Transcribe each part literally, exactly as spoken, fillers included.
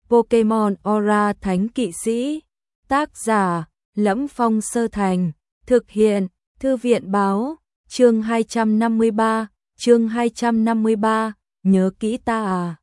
Pokemon Aura Thánh Kỵ Sĩ. Tác giả: Lẫm Phong Sơ Thành. Thực hiện: Thư viện báo. Chương hai trăm năm mươi ba, chương hai trăm năm mươi ba, nhớ kỹ ta à.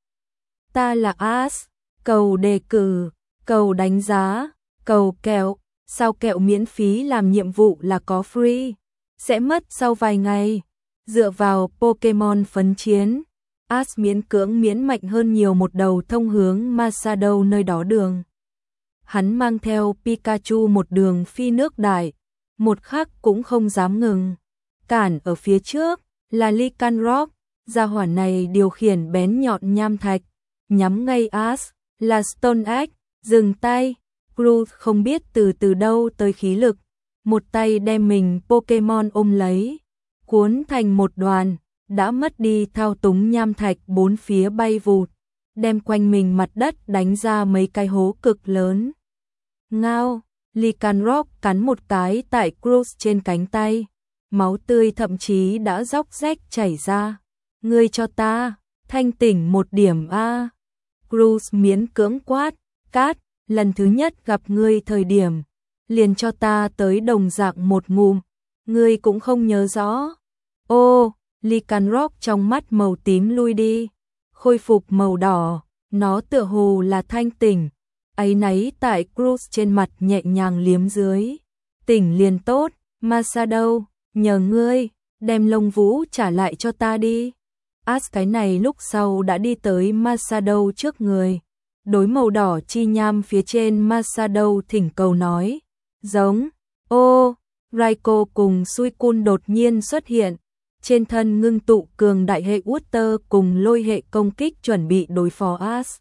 Ta là Ash, cầu đề cử, cầu đánh giá, cầu kẹo, sao kẹo miễn phí làm nhiệm vụ là có free, sẽ mất sau vài ngày. Dựa vào Pokemon phấn chiến, Ash miễn cưỡng miễn mạnh hơn nhiều một đầu thông hướng Masadou nơi đó đường. Hắn mang theo Pikachu một đường phi nước đại, một khắc cũng không dám ngừng. Cản ở phía trước là Lycanroc, gia hỏa này điều khiển bén nhọn nham thạch, nhắm ngay Ash là Stone Axe, dừng tay. Groot không biết từ từ đâu tới khí lực, một tay đem mình Pokemon ôm lấy, cuốn thành một đoàn, đã mất đi thao túng nham thạch bốn phía bay vụt, đem quanh mình mặt đất đánh ra mấy cái hố cực lớn. Ngao, Lycanroc cắn một cái tại Groot trên cánh tay, máu tươi thậm chí đã róc rách chảy ra. Ngươi cho ta, thanh tỉnh một điểm a. Groot miễn cưỡng quát, Cát, lần thứ nhất gặp ngươi thời điểm, liền cho ta tới đồng dạng một ngụm, ngươi cũng không nhớ rõ. Ô, Lycanroc trong mắt màu tím lui đi, khôi phục màu đỏ, nó tựa hồ là thanh tỉnh. Áy náy tại Groot trên mặt nhẹ nhàng liếm dưới. Tỉnh liền tốt, Masadou, nhờ ngươi, đem lông vũ trả lại cho ta đi. Ash cái này lúc sau đã đi tới Masadou trước người, đối màu đỏ chi nham phía trên Masadou thỉnh cầu nói, giống. Ô, Raikou cùng Suicune đột nhiên xuất hiện, trên thân ngưng tụ cường đại hệ Water cùng lôi hệ công kích chuẩn bị đối phó Ash.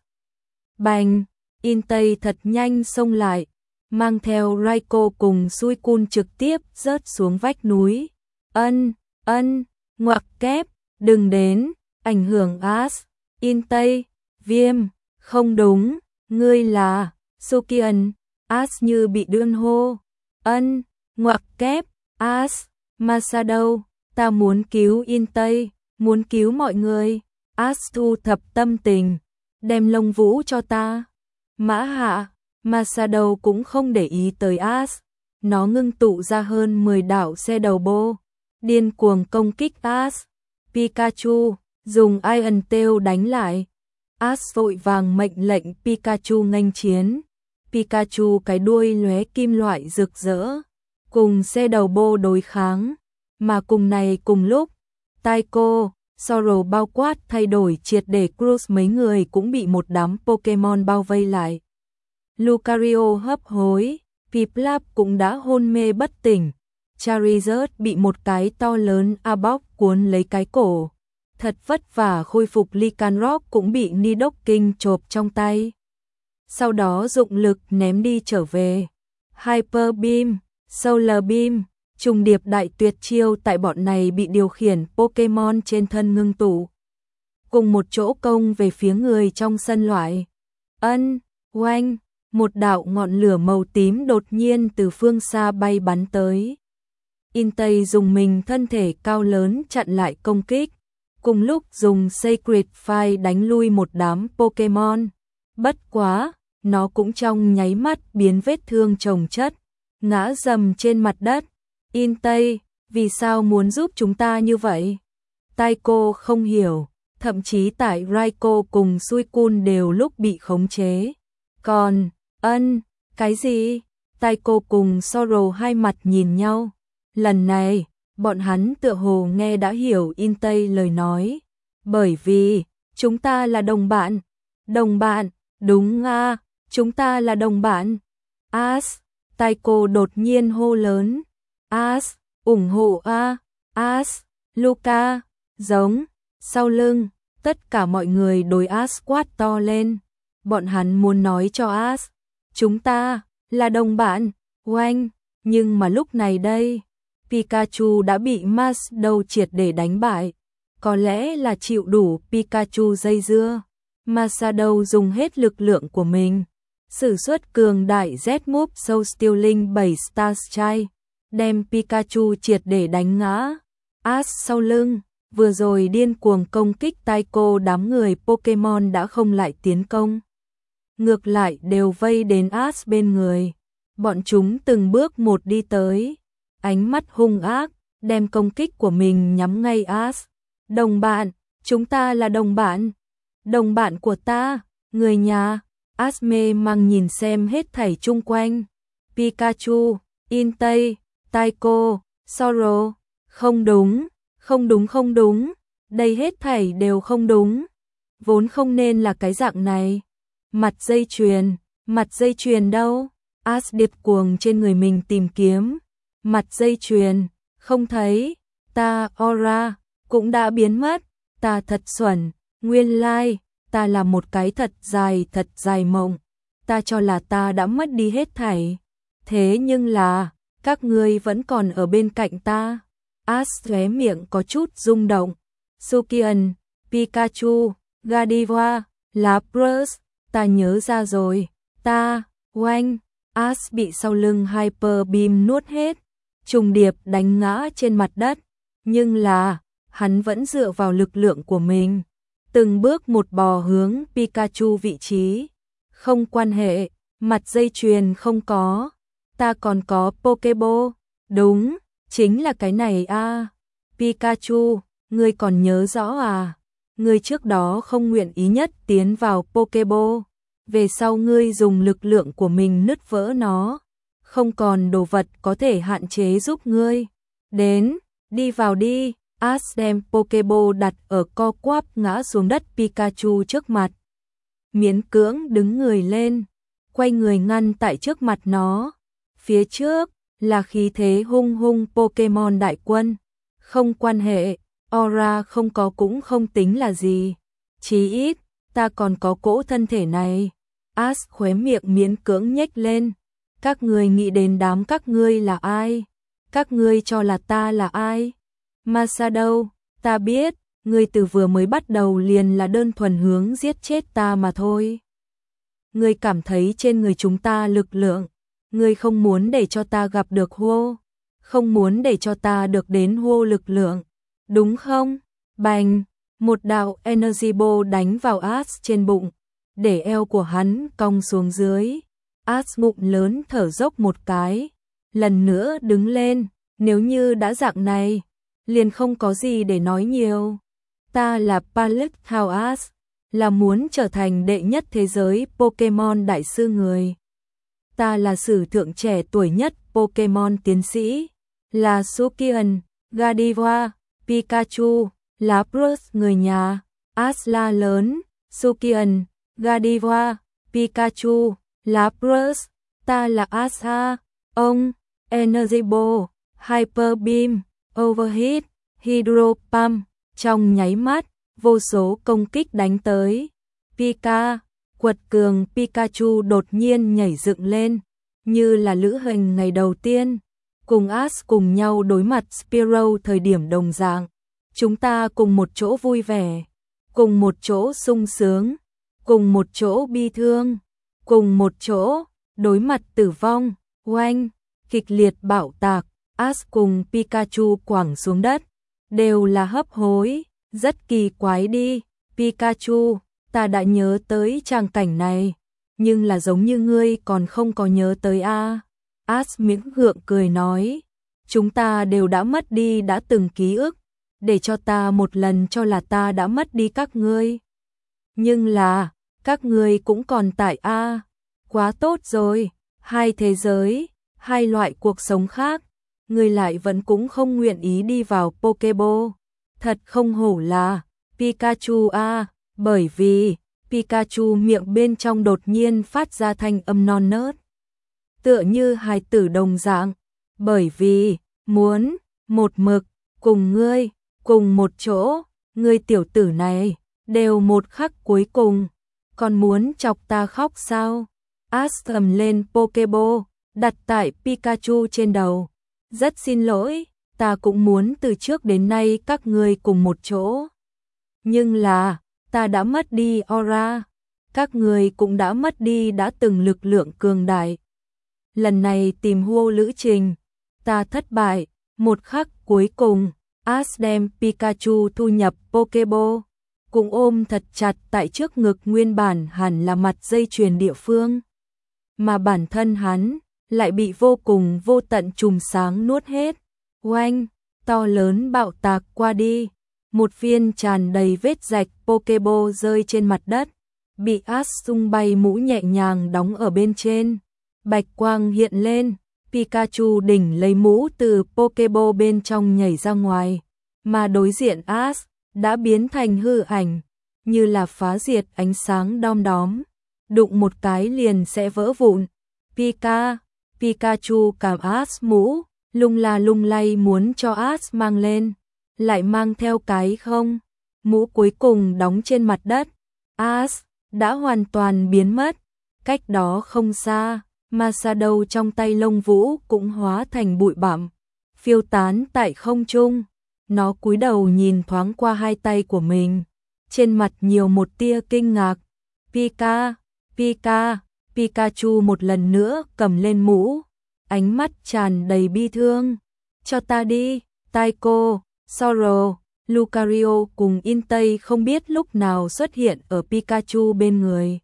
Bành, Entei thật nhanh xông lại, mang theo Raikou cùng Suicune trực tiếp rớt xuống vách núi. Ân, ân, ngoặc kép, đừng đến, ảnh hưởng Ash. Entei, Viêm, không đúng, ngươi là Sukian. Ash như bị đơn hô. Ân, ngoặc kép, Ash, Masadou, ta muốn cứu Entei, muốn cứu mọi người. Ash thu thập tâm tình, đem lông vũ cho ta. Mã hạ, Masadou cũng không để ý tới Ash, nó ngưng tụ ra hơn mười đạo xe đầu bô, điên cuồng công kích Ash. Pikachu, dùng Iron Tail đánh lại. Ash vội vàng mệnh lệnh Pikachu nghênh chiến. Pikachu cái đuôi lóe kim loại rực rỡ, cùng xe đầu bô đối kháng. Mà cùng này cùng lúc, Taiko, Soro bao quát thay đổi triệt để, Groot mấy người cũng bị một đám Pokemon bao vây lại. Lucario hấp hối, Piplup cũng đã hôn mê bất tỉnh. Charizard bị một cái to lớn Arbok cuốn lấy cái cổ. Thật vất vả khôi phục Lycanroc cũng bị Nidoking chộp trong tay. Sau đó dụng lực ném đi trở về. Hyper Beam, Solar Beam, trùng điệp đại tuyệt chiêu tại bọn này bị điều khiển Pokemon trên thân ngưng tụ, cùng một chỗ công về phía người trong sân loại. Ân, oanh, một đạo ngọn lửa màu tím đột nhiên từ phương xa bay bắn tới. Entei dùng mình thân thể cao lớn chặn lại công kích, cùng lúc dùng Sacred Fire đánh lui một đám Pokemon. Bất quá, nó cũng trong nháy mắt biến vết thương chồng chất, ngã dầm trên mặt đất. Entei, vì sao muốn giúp chúng ta như vậy? Taiko không hiểu, thậm chí tại Raikou cùng Suicune đều lúc bị khống chế. Còn, ân, cái gì? Taiko cùng Soro hai mặt nhìn nhau. Lần này, bọn hắn tựa hồ nghe đã hiểu Entei lời nói. Bởi vì, chúng ta là đồng bạn. Đồng bạn, đúng à, chúng ta là đồng bạn. Ash, Taiko đột nhiên hô lớn. Ash, ủng hộ a, Ash, Luca, giống. Sau lưng, tất cả mọi người đối Ash quát to lên. Bọn hắn muốn nói cho Ash, chúng ta là đồng bạn. Oanh, nhưng mà lúc này đây, Pikachu đã bị Masadou triệt để đánh bại. Có lẽ là chịu đủ Pikachu dây dưa, Masadou dùng hết lực lượng của mình, sử xuất cường đại Z-Move Soul Stealing bảy Star Strike, đem Pikachu triệt để đánh ngã. Ash sau lưng, vừa rồi điên cuồng công kích Taiko, đám người Pokemon đã không lại tiến công. ngược lại đều vây đến Ash bên người. Bọn chúng từng bước một đi tới, ánh mắt hung ác, đem công kích của mình nhắm ngay Ash. Đồng bạn, chúng ta là đồng bạn. Đồng bạn của ta, người nhà. Ash mê mang nhìn xem hết thảy chung quanh. Pikachu, Entei, Taiko, Soro. Không đúng, không đúng không đúng. Đây hết thảy đều không đúng. Vốn không nên là cái dạng này. Mặt dây chuyền, mặt dây chuyền đâu? Ash điệp cuồng trên người mình tìm kiếm. Mặt dây chuyền, không thấy. Ta, Aura, cũng đã biến mất. Ta thật xuẩn, nguyên lai, ta là một cái thật dài thật dài mộng. Ta cho là ta đã mất đi hết thảy. Thế nhưng là, các ngươi vẫn còn ở bên cạnh ta. Ash khóe miệng có chút rung động. Sukian, Pikachu, Gardevoir, Lapras, ta nhớ ra rồi. Ta, oanh, Ash bị sau lưng Hyper Beam nuốt hết, trùng điệp đánh ngã trên mặt đất. Nhưng là, hắn vẫn dựa vào lực lượng của mình, từng bước một bò hướng Pikachu vị trí. Không quan hệ, mặt dây chuyền không có, ta còn có Pokéball. Đúng, chính là cái này a. À. Pikachu, ngươi còn nhớ rõ à? Ngươi trước đó không nguyện ý nhất tiến vào Pokéball, về sau ngươi dùng lực lượng của mình nứt vỡ nó, không còn đồ vật có thể hạn chế giúp ngươi. Đến, đi vào đi. Ash đem Pokéball đặt ở co quắp ngã xuống đất Pikachu trước mặt. Miễn cưỡng đứng người lên, quay người ngăn tại trước mặt nó. Phía trước là khí thế hung hung Pokemon đại quân. Không quan hệ, Aura không có cũng không tính là gì. Chí ít, ta còn có cỗ thân thể này. Ash khóe miệng miễn cưỡng nhếch lên. Các ngươi nghĩ đến đám các ngươi là ai? Các ngươi cho là ta là ai? Masadou, ta biết, ngươi từ vừa mới bắt đầu liền là đơn thuần hướng giết chết ta mà thôi. Ngươi cảm thấy trên người chúng ta lực lượng, ngươi không muốn để cho ta gặp được Hô, không muốn để cho ta được đến Hô lực lượng, đúng không? Bành, một đạo Energy Ball đánh vào Ash trên bụng, để eo của hắn cong xuống dưới. Ash bụng lớn thở dốc một cái, lần nữa đứng lên, nếu như đã dạng này, liền không có gì để nói nhiều. Ta là Pallet Thao Ash, là muốn trở thành đệ nhất thế giới Pokemon đại sư người. Ta là sử thượng trẻ tuổi nhất Pokemon tiến sĩ, là Sukian, Gardevoir, Pikachu, Lapras người nhà. Ash la lớn, Sukian, Gardevoir, Pikachu, Lapras, ta là Ash ha. Ông, Energy Ball, Hyper Beam, Overheat, Hydro Pump, trong nháy mắt, vô số công kích đánh tới. Pika, quật cường Pikachu đột nhiên nhảy dựng lên, như là lữ hành ngày đầu tiên, cùng Ash cùng nhau đối mặt Spearow thời điểm đồng dạng. Chúng ta cùng một chỗ vui vẻ, cùng một chỗ sung sướng, cùng một chỗ bi thương, cùng một chỗ đối mặt tử vong. Oanh, kịch liệt bạo tạc, Ash cùng Pikachu quẳng xuống đất, đều là hấp hối, rất kỳ quái đi. Pikachu, ta đã nhớ tới tràng cảnh này, nhưng là giống như ngươi còn không có nhớ tới a. À. Ash miễn gượng cười nói, chúng ta đều đã mất đi đã từng ký ức, để cho ta một lần cho là ta đã mất đi các ngươi. Nhưng là, các ngươi cũng còn tại a. À. Quá tốt rồi, hai thế giới, hai loại cuộc sống khác, ngươi lại vẫn cũng không nguyện ý đi vào Pokéball. Thật không hổ là Pikachu a, à, bởi vì Pikachu miệng bên trong đột nhiên phát ra thanh âm non nớt, tựa như hài tử đồng dạng, bởi vì muốn một mực cùng ngươi, cùng một chỗ, ngươi tiểu tử này, đều một khắc cuối cùng, còn muốn chọc ta khóc sao? Ash cầm lên Pokéball, đặt tại Pikachu trên đầu. Rất xin lỗi, ta cũng muốn từ trước đến nay các ngươi cùng một chỗ. Nhưng là, ta đã mất đi Aura, các ngươi cũng đã mất đi đã từng lực lượng cường đại. Lần này tìm Hô lữ trình, ta thất bại, một khắc cuối cùng, Ash đem Pikachu thu nhập Pokéball. cũng ôm thật chặt tại trước ngực nguyên bản hẳn là mặt dây chuyền địa phương. Mà bản thân hắn lại bị vô cùng vô tận chùm sáng nuốt hết. Oanh, to lớn bạo tạc qua đi. Một viên tràn đầy vết rạch Pokeball rơi trên mặt đất. Bị Ash tung bay mũ nhẹ nhàng đóng ở bên trên. Bạch quang hiện lên. Pikachu đỉnh lấy mũ từ Pokeball bên trong nhảy ra ngoài. Mà đối diện Ash đã biến thành hư ảnh, như là phá diệt ánh sáng đom đóm, đụng một cái liền sẽ vỡ vụn. Pika, Pikachu cảm Ash mũ, lung la lung lay muốn cho Ash mang lên, lại mang theo cái không. Mũ cuối cùng đóng trên mặt đất, Ash đã hoàn toàn biến mất. Cách đó không xa, Masadow trong tay lông vũ cũng hóa thành bụi bặm, phiêu tán tại không trung. Nó cúi đầu nhìn thoáng qua hai tay của mình, trên mặt nhiều một tia kinh ngạc. Pika, Pika, Pikachu một lần nữa cầm lên mũ, ánh mắt tràn đầy bi thương. Cho ta đi, Taiko, Soro, Lucario cùng Entei không biết lúc nào xuất hiện ở Pikachu bên người.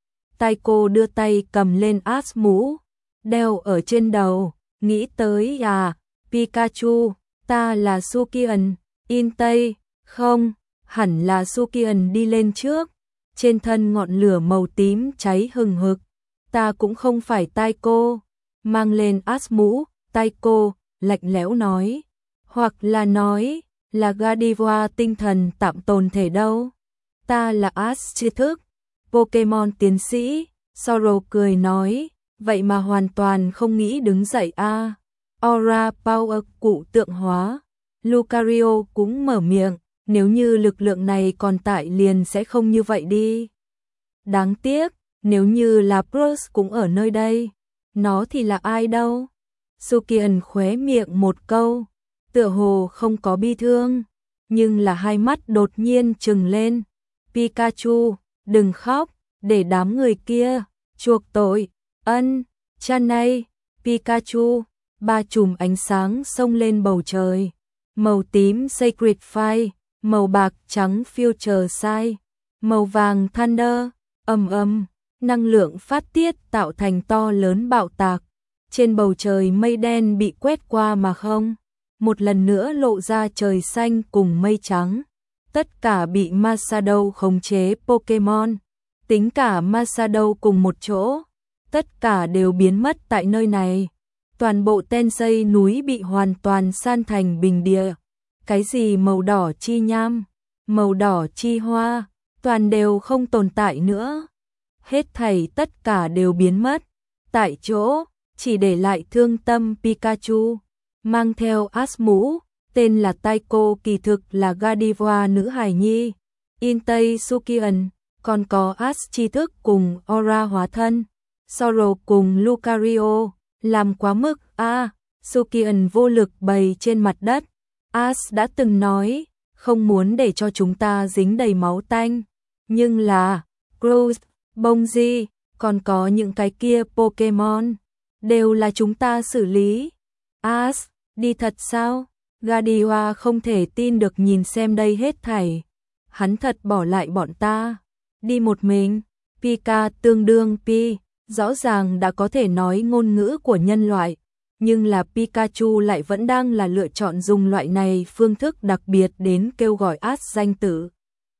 Taiko đưa tay cầm lên Ash mũ, đeo ở trên đầu, nghĩ tới à, Pikachu, ta là Sukian. Entei, không, hẳn là Sukian đi lên trước, trên thân ngọn lửa màu tím cháy hừng hực. Ta cũng không phải Taiko. Mang lên Ash mũ, Taiko lạnh lẽo nói, hoặc là nói là Gardevoir tinh thần tạm tồn thể đâu. Ta là Ash tri thức, Pokemon tiến sĩ. Soro cười nói, vậy mà hoàn toàn không nghĩ đứng dậy a. À. Aura Power cụ tượng hóa. Lucario cũng mở miệng, nếu như lực lượng này còn tại liền sẽ không như vậy đi. Đáng tiếc, nếu như là Bruce cũng ở nơi đây, nó thì là ai đâu. Sukian khóe miệng một câu, tựa hồ không có bi thương, nhưng là hai mắt đột nhiên trừng lên. Pikachu, đừng khóc, để đám người kia chuộc tội. Ân, cha này, Pikachu. Ba chùm ánh sáng xông lên bầu trời, màu tím Sacred Fire, màu bạc trắng Future Sight, màu vàng Thunder. Ầm ầm, năng lượng phát tiết tạo thành to lớn bạo tạc. Trên bầu trời mây đen bị quét qua mà không, một lần nữa lộ ra trời xanh cùng mây trắng. Tất cả bị Masadow khống chế Pokemon, tính cả Masadow cùng một chỗ, tất cả đều biến mất tại nơi này. Toàn bộ Tensei núi bị hoàn toàn san thành bình địa. Cái gì màu đỏ chi nham, màu đỏ chi hoa, toàn đều không tồn tại nữa. Hết thảy tất cả đều biến mất. Tại chỗ, chỉ để lại thương tâm Pikachu, mang theo Ash mũ, tên là Taiko kỳ thực là Gardevoir nữ hài nhi. Entei Sukian, còn có Ash tri thức cùng Aura hóa thân. Soro cùng Lucario. Làm quá mức a. À, Sukian vô lực bày trên mặt đất. Ash đã từng nói, không muốn để cho chúng ta dính đầy máu tanh. Nhưng là, Groose, Bongji, còn có những cái kia Pokemon, đều là chúng ta xử lý. Ash, đi thật sao? Gardevoir không thể tin được nhìn xem đây hết thảy. Hắn thật bỏ lại bọn ta. Đi một mình. Pika tương đương Pi. Rõ ràng đã có thể nói ngôn ngữ của nhân loại, nhưng là Pikachu lại vẫn đang là lựa chọn dùng loại này phương thức đặc biệt đến kêu gọi Ash danh tử.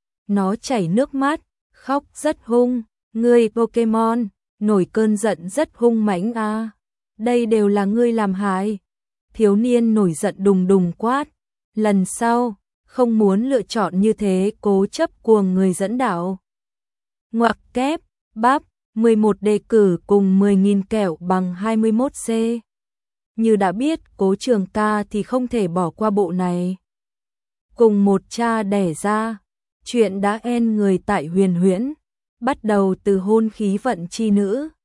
Nó chảy nước mắt, khóc rất hung. Ngươi Pokemon, nổi cơn giận rất hung mãnh a. À. Đây đều là ngươi làm hại. Thiếu niên nổi giận đùng đùng quát. Lần sau, không muốn lựa chọn như thế cố chấp cuồng người dẫn đạo. Ngoặc kép, bắp. mười một đề cử cùng mười nghìn kẹo bằng hai mươi mốt C. Như đã biết Cố Trường Ca thì không thể bỏ qua bộ này. Cùng một cha đẻ ra, chuyện đã end người tại Huyền Huyễn, bắt đầu từ hôn khí vận chi nữ.